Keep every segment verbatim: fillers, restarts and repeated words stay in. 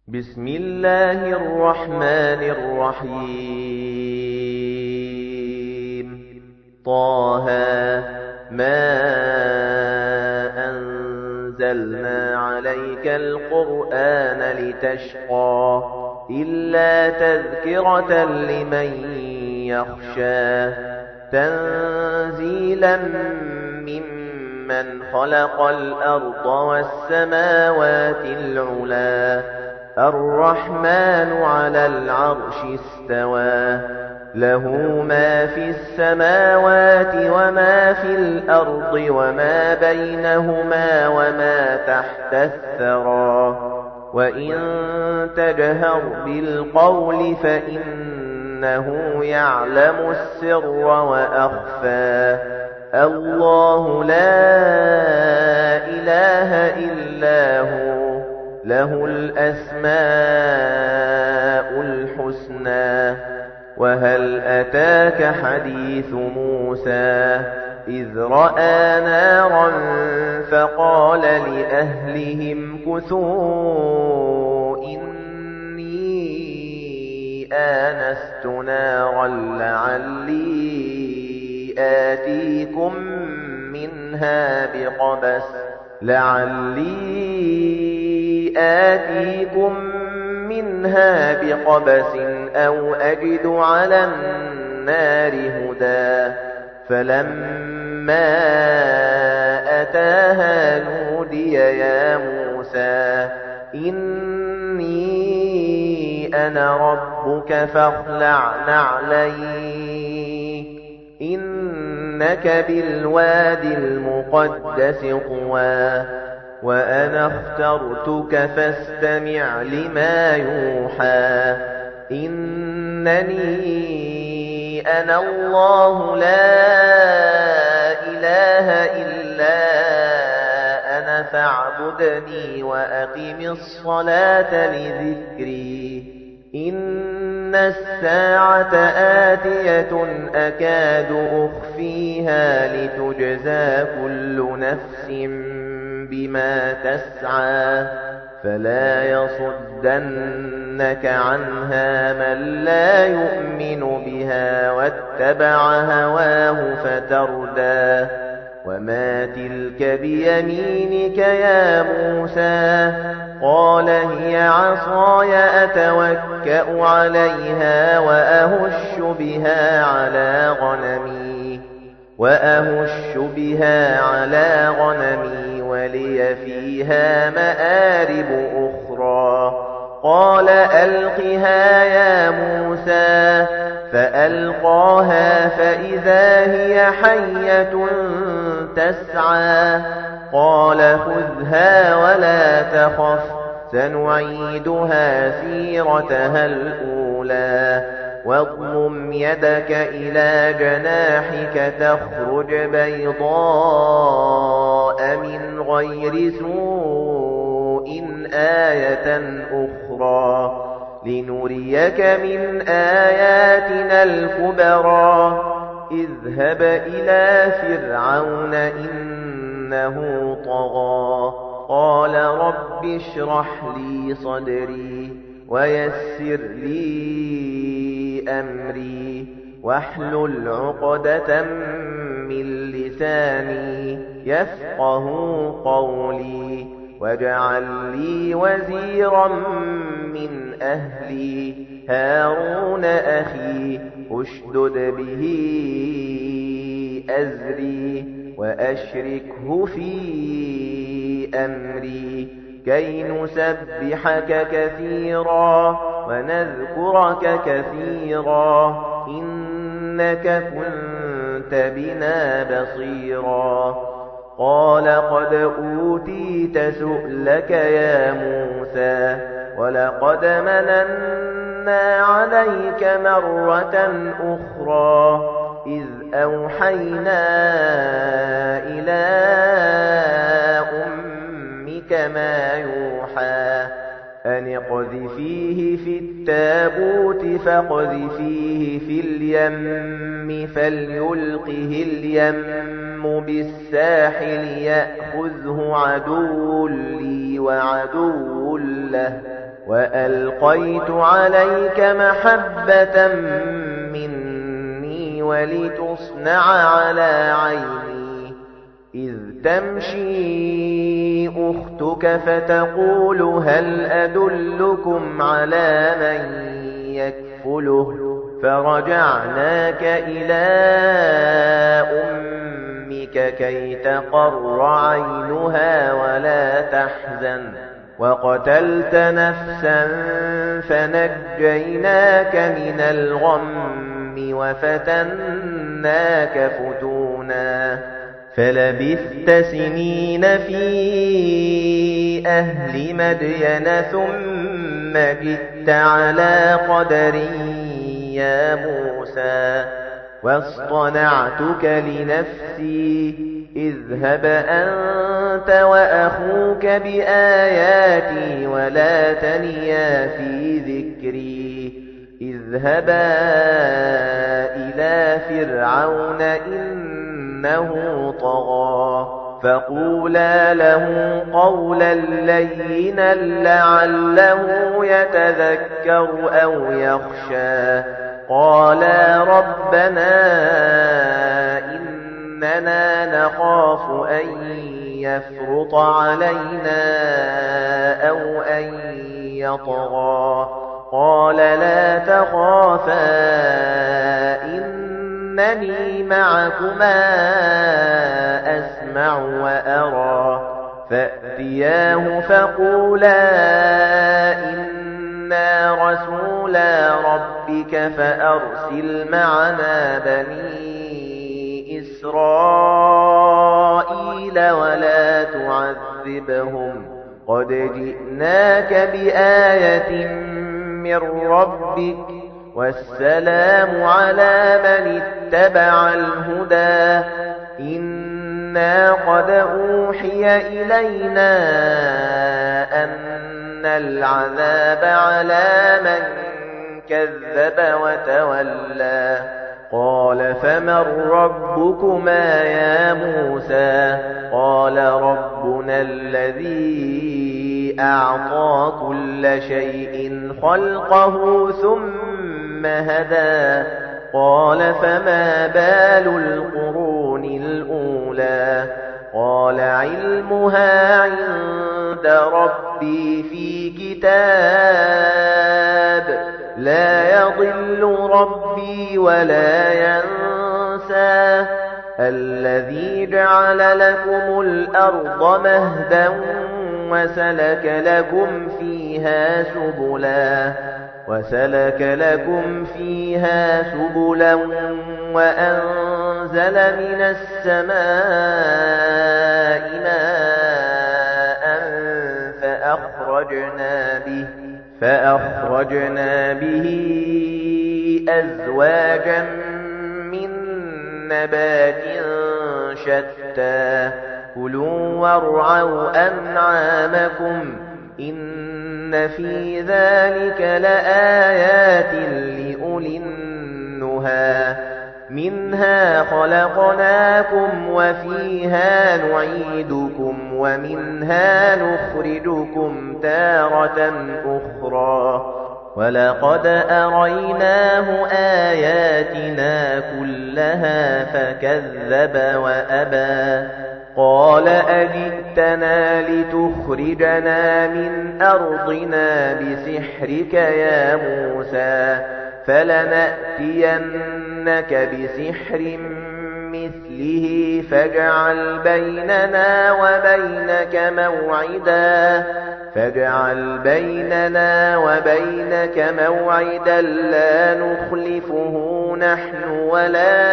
بسم الله الرحمن الرحيم طه ما أنزلنا عليك القرآن لتشقى إلا تذكرة لمن يخشى تنزيلا ممن خلق الأرض والسماوات العلا الرحمن على العرش استوى له ما في السماوات وما في الأرض وما بينهما وما تحت الثرى وإن تجهر بالقول فإنه يعلم السر وأخفى الله لا إله إلا هو له الأسماء الحسنى وهل أتاك حديث موسى إذ رأى نارا فقال لأهلهم كثوا إني آنست نارا لعلي آتيكم منها بقبس لعلي آتيكم منها بقبس أو أجد على النار هدى فلما أتاها نودي يا موسى إني أنا ربك فاخلع نعليك إنك بالوادي المقدس طوى وأنا اخترتك فاستمع لما يوحى إنني أنا الله لا إله إلا أنا فاعبدني وأقم الصلاة لذكري إن الساعة آتية أكاد أخفيها لتجزى كل نفس بما تسعى فلا يصدنك عنها من لا يؤمن بها واتبع هواه فتردى وما تلك بيمينك يا موسى قال هي عصاي أتوكأ عليها وأهش بها على غنمي وأهش بها على غنمي ولي فيها مآرب أخرى قال ألقها يا موسى فألقاها فإذا هي حية تسعى قال خذها ولا تخف سنعيدها سيرتها الأولى واضمم يدك إلى جناحك تخرج بيضاء من غير سوء آية أخرى لنريك من آياتنا الكبرى اذهب إلى فرعون إنه طغى قال رب اشرح لي صدري ويسر لي أمري واحلل عقدة من لساني يفقه قولي واجعل لي وزيرا من أهلي هارون أخي أشدد به أزري وأشركه في أمري كي نسبحك كثيرا ونذكرك كثيرا إنك كنت بنا بصيرا قال قد أوتيت سؤلك يا موسى ولقد مننا عليك مرة أخرى إذ أوحينا إلى أمك ما يوحى أن اقذفيه في التابوت فاقذفيه في اليم فليلقه اليم بالساحل يأخذه عدو لي وعدو له وألقيت عليك محبة مني ولتصنع على عيني إذ تمشي أختك فتقول هل أدلكم على من يكفله فرجعناك إلى أمك كي تقر عينها ولا تحزن وقتلت نفسا فنجيناك من الغم وفتناك فتونا فلبثت سنين في أهل مدين ثم جئت على قدري يا موسى واصطنعتك لنفسي اذهب أنت وأخوك بآياتي ولا تنيا في ذكري اذهبا إلى فرعون إنه طغى فقولا له قولا لينا لعله يتذكر أو يخشى قالا ربنا إننا نخاف أن يفرط علينا أو أن يطغى قال لا تخافا إنني معكما أسمع وأرى فأتياه فقولا إنا رسولا ربك فأرسل معنا بني إسرائيل ولا تعذبهم قد جئناك بآية من ربك والسلام على من اتبع الهدى إنا قد أوحي إلينا أن العذاب على من كذب وتولى قال فمن ربكما يا موسى قال ربنا الذي أعطى كل شيء خلقه ثم هدى قال فما بال القرون الأولى قال علمها عند ربي في كتاب لا يضل ربي ولا ينسى الذي جعل لكم الأرض مهدا وسلك لكم فيها سبلا وسلك لكم فيها سبلا وأنزل من السماء ماء فأخرجنا به فأخرجنا به أزواجا من نبات شتى كلوا وارعوا أنعامكم إن في ذلك لآيات لأولي النهى منها خلقناكم وفيها نعيدكم ومنها نخرجكم تارة أخرى ولقد أريناه آياتنا كلها فكذب وأبى قال أجئتنا لتخرجنا من أرضنا بسحرك يا موسى فلنأتينك بسحر مثله فاجعل بيننا وبينك موعدا فاجعل بيننا وبينك موعدا لا نخلفه نحن ولا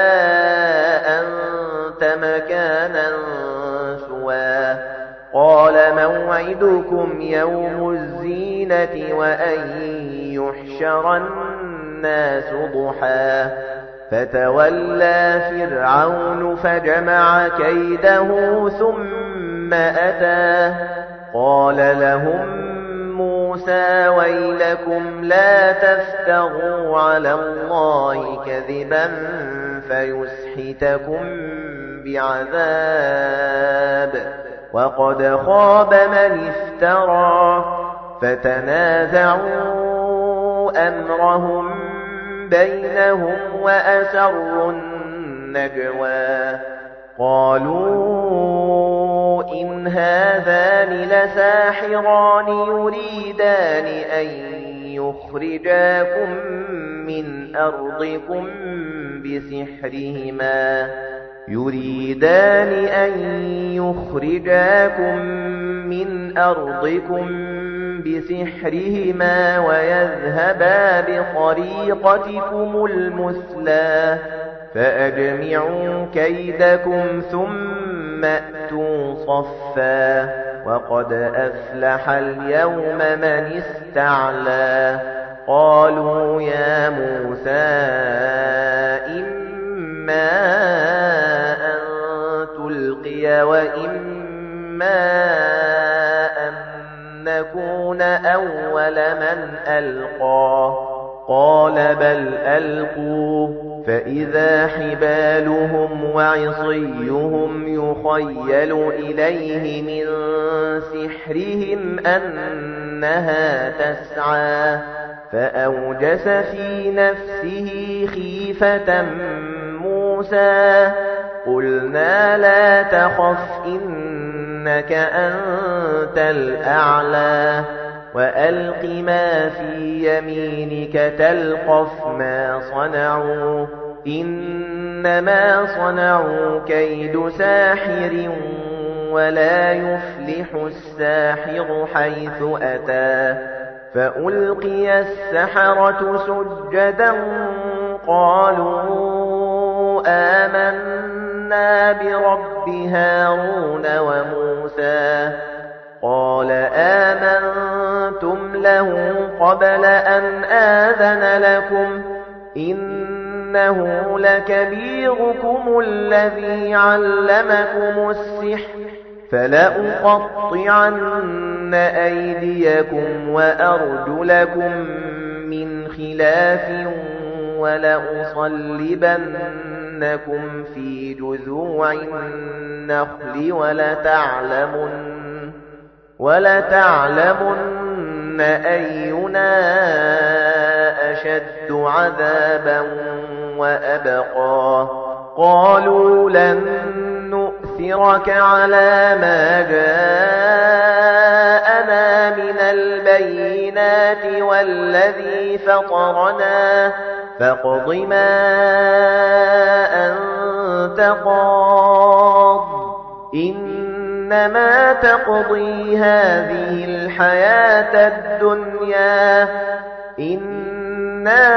أنت مكانا سوى قال موعدكم يوم الزينة وأن يحشر الناس ضحى فتولى فرعون فجمع كيده ثم أتى قال لهم موسى ويلكم لا تفتروا على الله كذبا فيسحتكم بعذاب وقد خاب من افترى فتنازعوا أمرهم بينهم وأسروا النجوى قالوا إن هذان لساحران يريدان أن يخرجاكم من أرضكم بسحرهما يريدان أن يخرجاكم من أرضكم بسحرهما ويذهبا بطريقتكم المثلى فأجمعوا كيدكم ثم أتوا صفا وقد أفلح اليوم من استعلى قالوا يا موسى إما أن تلقي وإما أن نكون أول من ألقى قال بل ألقوا فإذا حبالهم وعصيهم يخيل إليه من سحرهم أنها تسعى فأوجس في نفسه خيفة موسى قلنا لا تخف إنك أنت الأعلى وألق ما في يمينك تلقف ما صنعوا إنما صنعوا كيد ساحر ولا يفلح الساحر حيث أتى فألقي السحرة سجدا قالوا آمنا برب هارون وموسى قال آمنتم له قبل أن آذن لكم إنه لكبيركم الذي علمكم السحر فلأقطعن أيديكم وأرجلكم من خلاف ولأصلبنكم في جذوع النخل ولتعلمن ولتعلمن أينا أشد عذابا وأبقى قالوا لن نؤثرك على ما جاءنا من البينات والذي فطرنا فاقض ما أنت قاض إنما تقضي هذه الحياة الدنيا إنا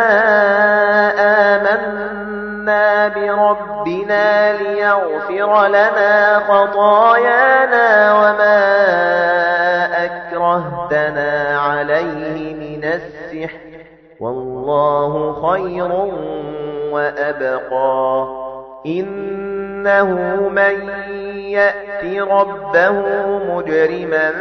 آمنا بربنا ليغفر لنا خطايانا وما أكرهتنا عليه من السحر والله خير وأبقى إنه من يأت ربه مجرما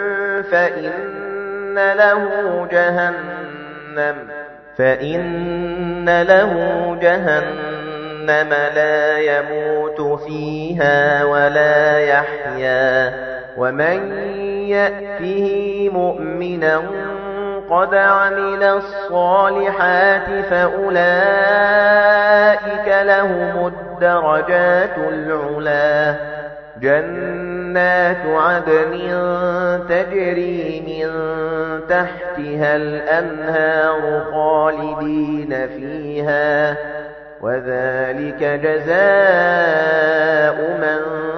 فإن له جهنم فإن له جهنم لا يموت فيها ولا يحيا ومن يأته مؤمنا قد عمل الصالحات فأولئك لهم الدرجات العلا جنات عدن تجري من تحتها الأنهار خالدين فيها وذلك جزاء من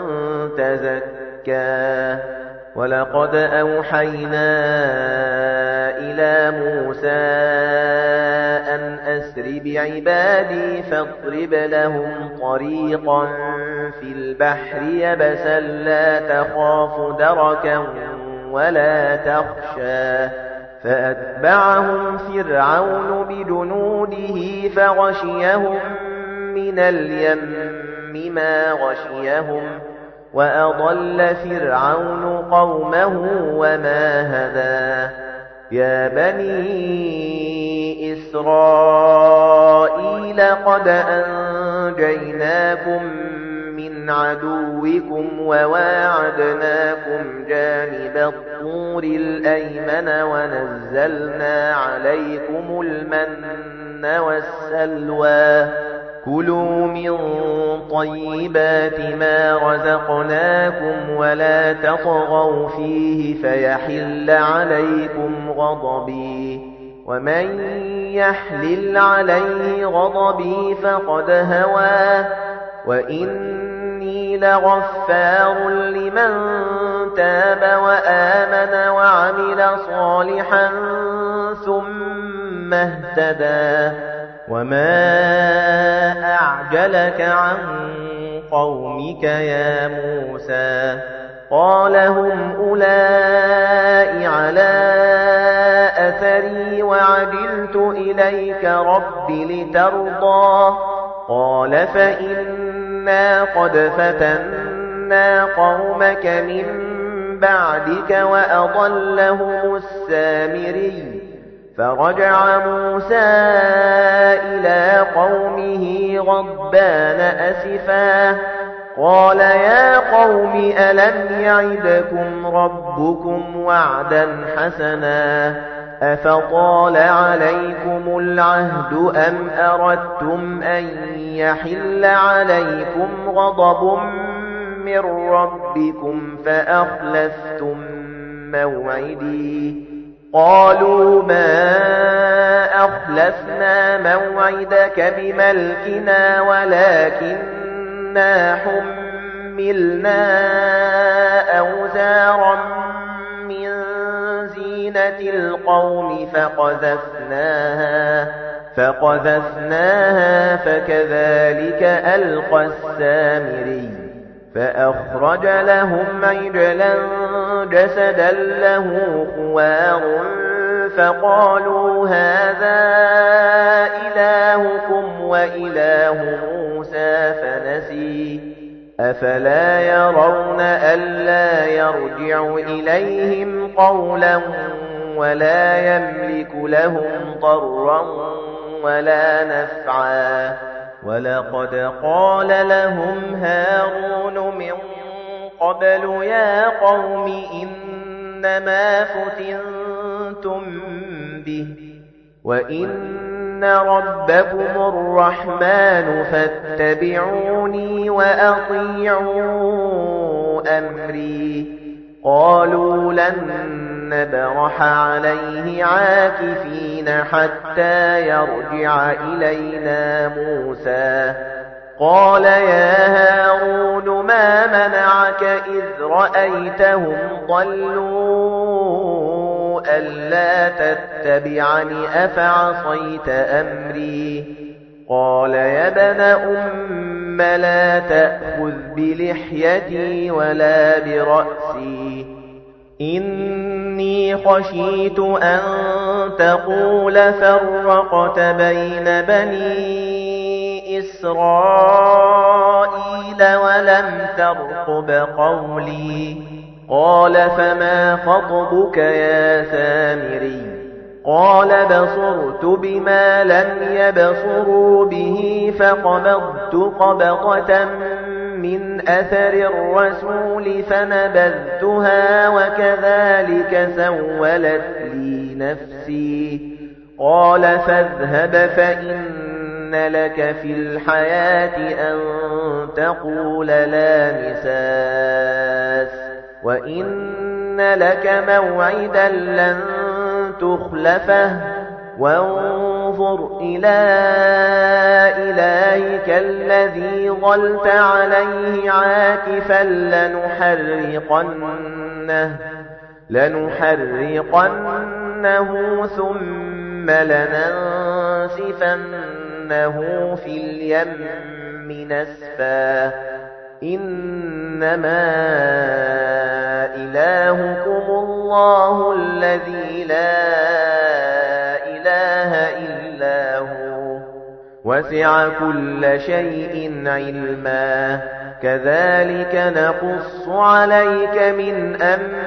تزكى ولقد أوحينا إلى موسى أن أسر بعبادي فاضرب لهم طريقا في البحر يبسا لا تخاف دركا ولا تخشى فأتبعهم فرعون بجنوده فغشيهم من اليم ما غشيهم وأضل فرعون قومه وما هدى يا بني إسرائيل قد أنجيناكم من عدوكم وواعدناكم جانب الطور الطور الأيمن ونزلنا عليكم المن والسلوى كلوا من طيبات ما رزقناكم ولا تطغوا فيه فيحل عليكم غضبي ومن يحلل عليه غضبي فقد هوى وإني لغفار لمن تاب وآمن وعمل صالحا ثم اهتدى وما أعجلك عن قومك يا موسى قال هم أولئك على أثري وعجلت إليك رب لترضى قال فإنا قد فتنا قومك من بعدك وأضلهم السامري فرجع موسى إلى قومه غضبان أسفا قال يا قوم ألم يعدكم ربكم وعدا حسنا أفطال عليكم العهد أم أردتم أن يحل عليكم غضب من ربكم فأخلفتم موعدي قالوا ما أخلفنا موعدك بملكنا ولكننا حملنا أوزارا من زينة القوم فقذفناها فقذفناها فكذلك ألقى السامري فأخرج لهم عجلا جسدا له خوار فقالوا هذا إلهكم وإله موسى فنسي أفلا يرون ألا يرجع إليهم قولا ولا يملك لهم ضرا ولا نفعا ولقد قال لهم هارون من قبل يا قوم إنما فتنتم به وإن ربكم الرحمن فاتبعوني وأطيعوا أمري قالوا لن نبرح عليه عاكفين حتى يرجع إلينا موسى قال يا هارون ما منعك إذ رأيتهم ضلوا ألا تتبعني أفعصيت أمري قال يا ابن أم لا تأخذ بلحيتي ولا برأسي إني خشيت أن تقول فرقت بين بني إسرائيل ولم ترقب قولي قال فما خطبك يا سامري قال بصرت بما لم يبصروا به فقبضت قبضة من أثر الرسول فنبذتها وكذلك سولت لي نفسي قال فاذهب فإن لك في الحياة أن تقول لا مساس وإن لك موعدا لن تخلفه وانظر إلى إلهك الذي ظلت عليه عاكفا لنحرقنه لنحرقنه ثم لننسفنه في اليم نسفا إنما إلهكم الله الذي لا إله إلا هو وسع كل شيء علما كذلك نقص عليك من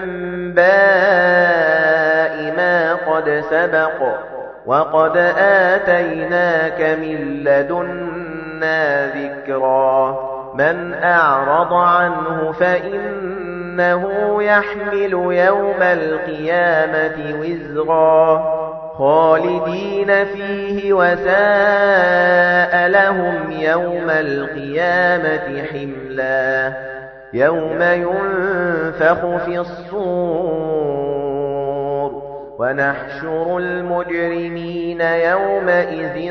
أنباء ما قد سبق وقد آتيناك من لدنا ذكرا من أعرض عنه فإن إنه يحمل يوم القيامة وزرا خالدين فيه وساء لهم يوم القيامة حملا يوم ينفخ في الصور ونحشر المجرمين يومئذ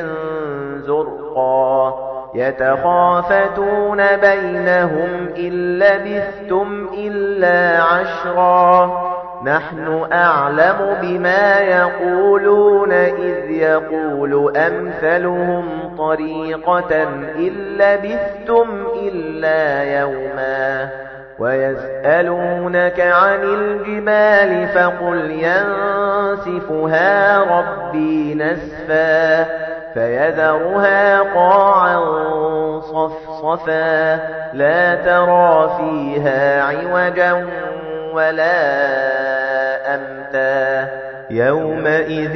زرقا يتخافتون بينهم إن لبثتم إلا عشرا نحن أعلم بما يقولون إذ يقول أمثلهم طريقة إن لبثتم إلا يوما ويسألونك عن الجبال فقل ينسفها ربي نسفا فيذرها قاعا صفصفا لا ترى فيها عوجا ولا أمتا يومئذ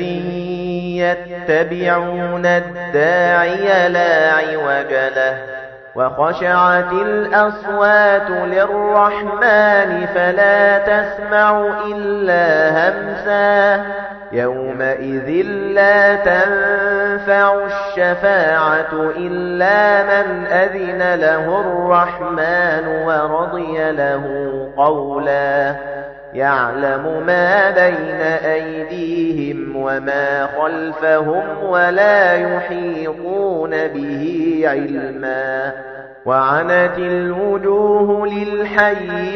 يتبعون الداعي لا عوج له وخشعت الأصوات للرحمن فلا تسمع إلا همسا يومئذ لا تنفع الشفاعة إلا من أذن له الرحمن ورضي له قولا يعلم ما بين أيديهم وما خلفهم ولا يحيطون به علما وعنت الوجوه للحي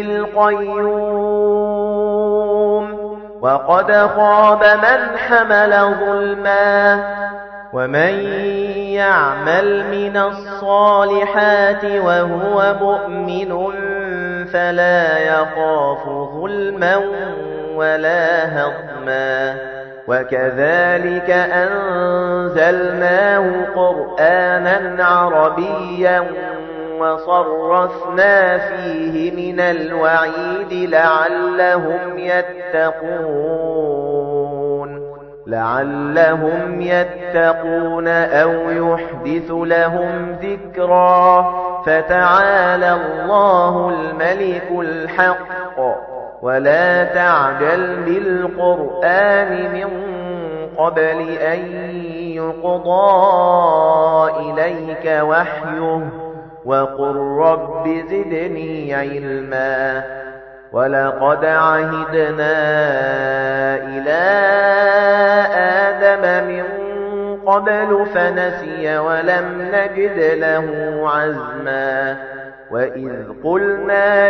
القيوم وقد خاب من حمل ظلما ومن يعمل من الصالحات وهو مؤمن فلا يخاف ظلما ولا هضما وكذلك أنزلناه قرآنا عربيا وصرفنا فيه من الوعيد لعلهم يتقون لعلهم يتقون أو يحدث لهم ذكرا فتعالى الله الملك الحق ولا تعجل بالقرآن من قبل أن يقضى إليك وحيه وقل رب زدني علما ولقد عهدنا إلى آدم من قبل فنسي ولم نجد له عزما وإذ قلنا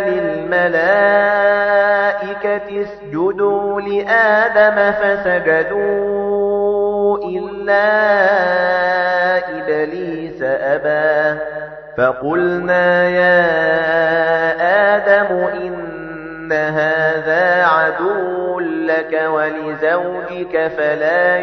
للملائكة اسجدوا لآدم فسجدوا إلا إبليس أبى فقلنا يا آدم إن هذا عدو لك ولزوجك فلا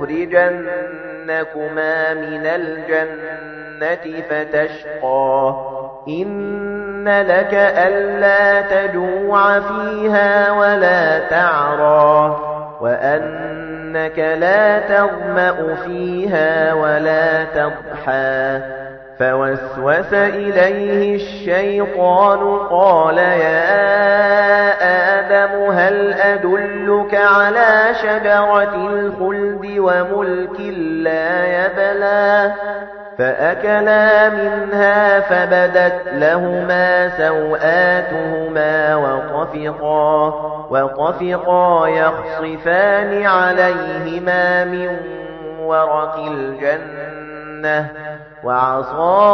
يخرجنكما من الجنة فتشقى إن لك ألا تجوع فيها ولا تعرى وأنك لا تظمأ فيها ولا تضحى فوسوس إليه الشيطان قال يا آدم هل أدلك على شجرة الخلد وملك لا يبلى فأكلا منها فبدت لهما سوآتهما وطفقا وطفقا يخصفان عليهما من ورق الجنة وعصى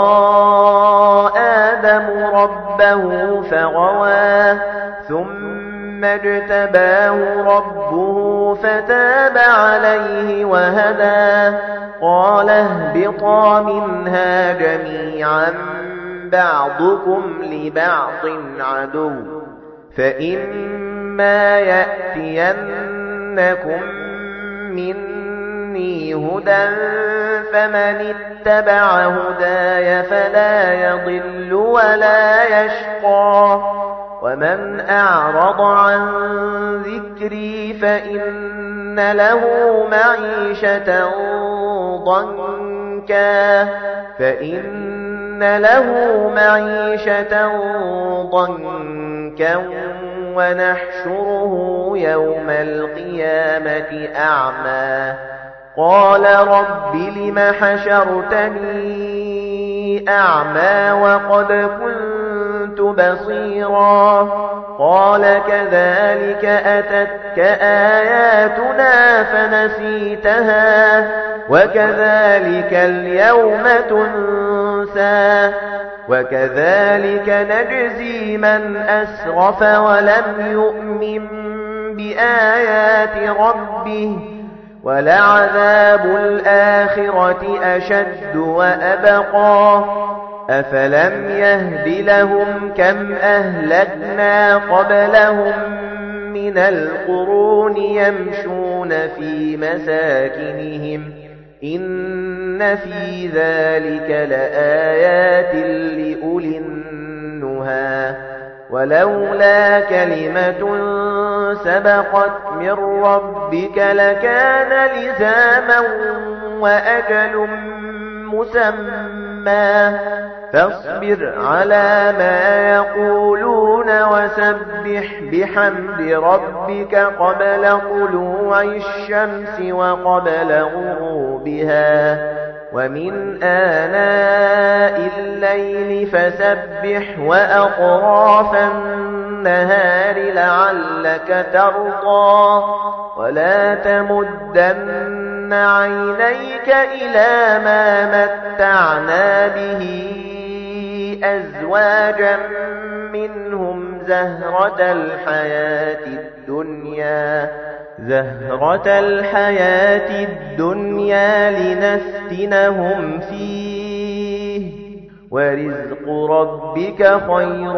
آدم ربه فغوى ثم اجتباه ربه فتاب عليه وهدى قال اهبطا منها جميعا بعضكم لبعض عدو فإما يأتينكم مني هدى فمن اتبع هداي فلا يضل ولا يشقى ومن أعرض عن ذكري فإن له معيشة ضنكا فإن له معيشة ضنكا ونحشره يوم القيامة أعمى قال رب لم حشرتني أعمى وقد كنت بصيرا قال كذلك أتتك آياتنا فنسيتها وكذلك اليوم تنسى وكذلك نجزي من أسرف ولم يؤمن بآيات ربه ولعذاب الآخرة أشد وأبقى أفلم يهد لهم كم أهلكنا قبلهم من القرون يمشون في مساكنهم إن في ذلك لآيات لأولي النهى ولولا كلمة سبقت من ربك لكان لزاما وأجل مسمى فاصبر على ما يقولون وسبح بحمد ربك قبل طلوع الشمس وقبل غروبها ومن آناء الليل فسبح وأطراف النهار لعلك ترضى ولا تمدن عينيك إلى ما متعنا به أزواجا منهم زهرة الحياة الدنيا زهرة الحياة الدنيا لنفتنهم فيه ورزق ربك خير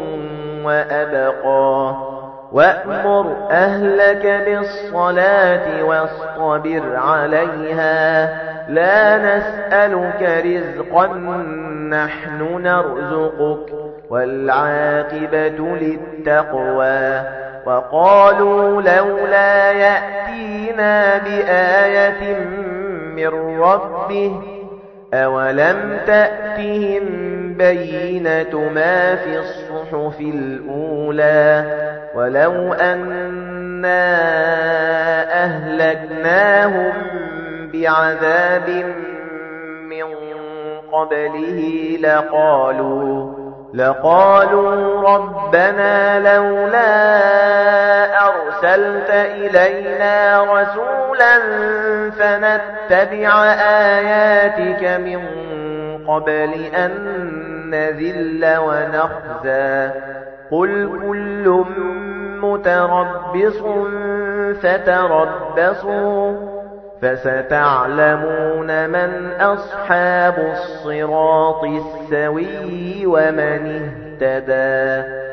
وأبقى وأمر أهلك بالصلاة واصطبر عليها لا نسألك رزقا نحن نرزقك والعاقبة للتقوى وقالوا لولا يأتينا بآية من ربه أولم تأتهم بينة ما في الصحف الأولى ولو أنا أهلكناهم بعذاب من قبله لقالوا لقالوا ربنا لولا أرسلت إلينا رسولا فنتبع آياتك من قبل أن نذل ونخزى قل كل متربص فتربصوا فستعلمون من أصحاب الصراط السوي ومن اهتدى